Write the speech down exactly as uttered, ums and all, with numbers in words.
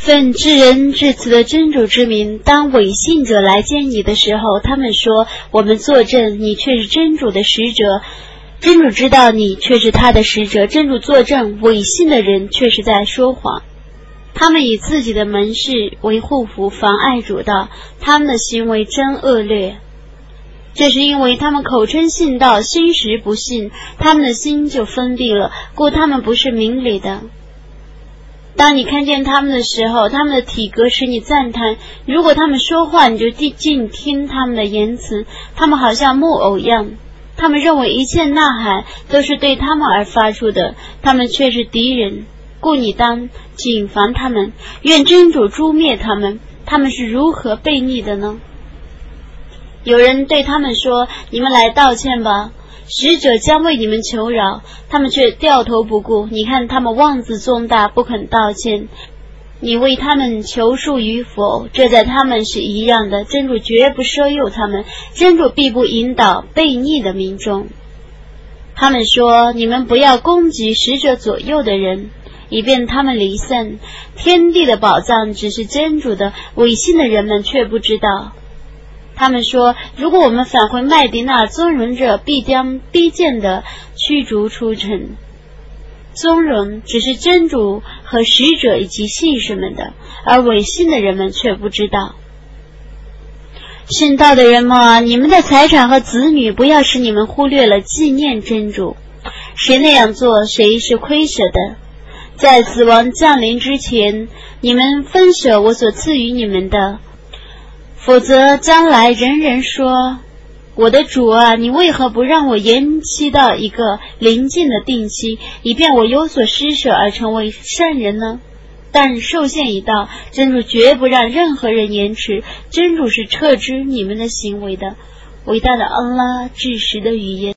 奉至仁至慈的真主之名，当伪信者来见你的时候，他们说我们作证，你却是真主的使者。真主知道你却是他的使者，真主作证，伪信的人却是在说谎。他们以自己的门市为护符，妨碍主道，他们的行为真恶劣。这是因为他们口称信道，心实不信，他们的心就封闭了，故他们不是明理的。当你看见他们的时候，他们的体格使你赞叹，如果他们说话，你就静听他们的言辞，他们好像木偶一样。他们认为一切呐喊都是对他们而发出的，他们却是敌人，故你当谨防他们，愿真主诛灭他们。他们是如何悖逆的呢？有人对他们说，你们来道歉吧，使者将为你们求饶，他们却掉头不顾。你看他们妄自重大，不肯道歉，你为他们求恕与否，这在他们是一样的。真主绝不赦宥他们，真主必不引导悖逆的民众。他们说，你们不要攻击使者左右的人，以便他们离散。天地的宝藏只是真主的，违信的人们却不知道。他们说，如果我们返回麦迪那，尊荣者必将逼贱的驱逐出城。尊荣只是真主和使者以及信士们的，而违信的人们却不知道。信道的人们啊，你们的财产和子女不要使你们忽略了纪念真主，谁那样做，谁是亏舍的。在死亡降临之前，你们分舍我所赐予你们的，否则将来人人说，我的主啊，你为何不让我延期到一个临近的定期，以便我有所施舍而成为善人呢？但受限已到，真主绝不让任何人延迟，真主是撤知你们的行为的。伟大的安拉至实的语言。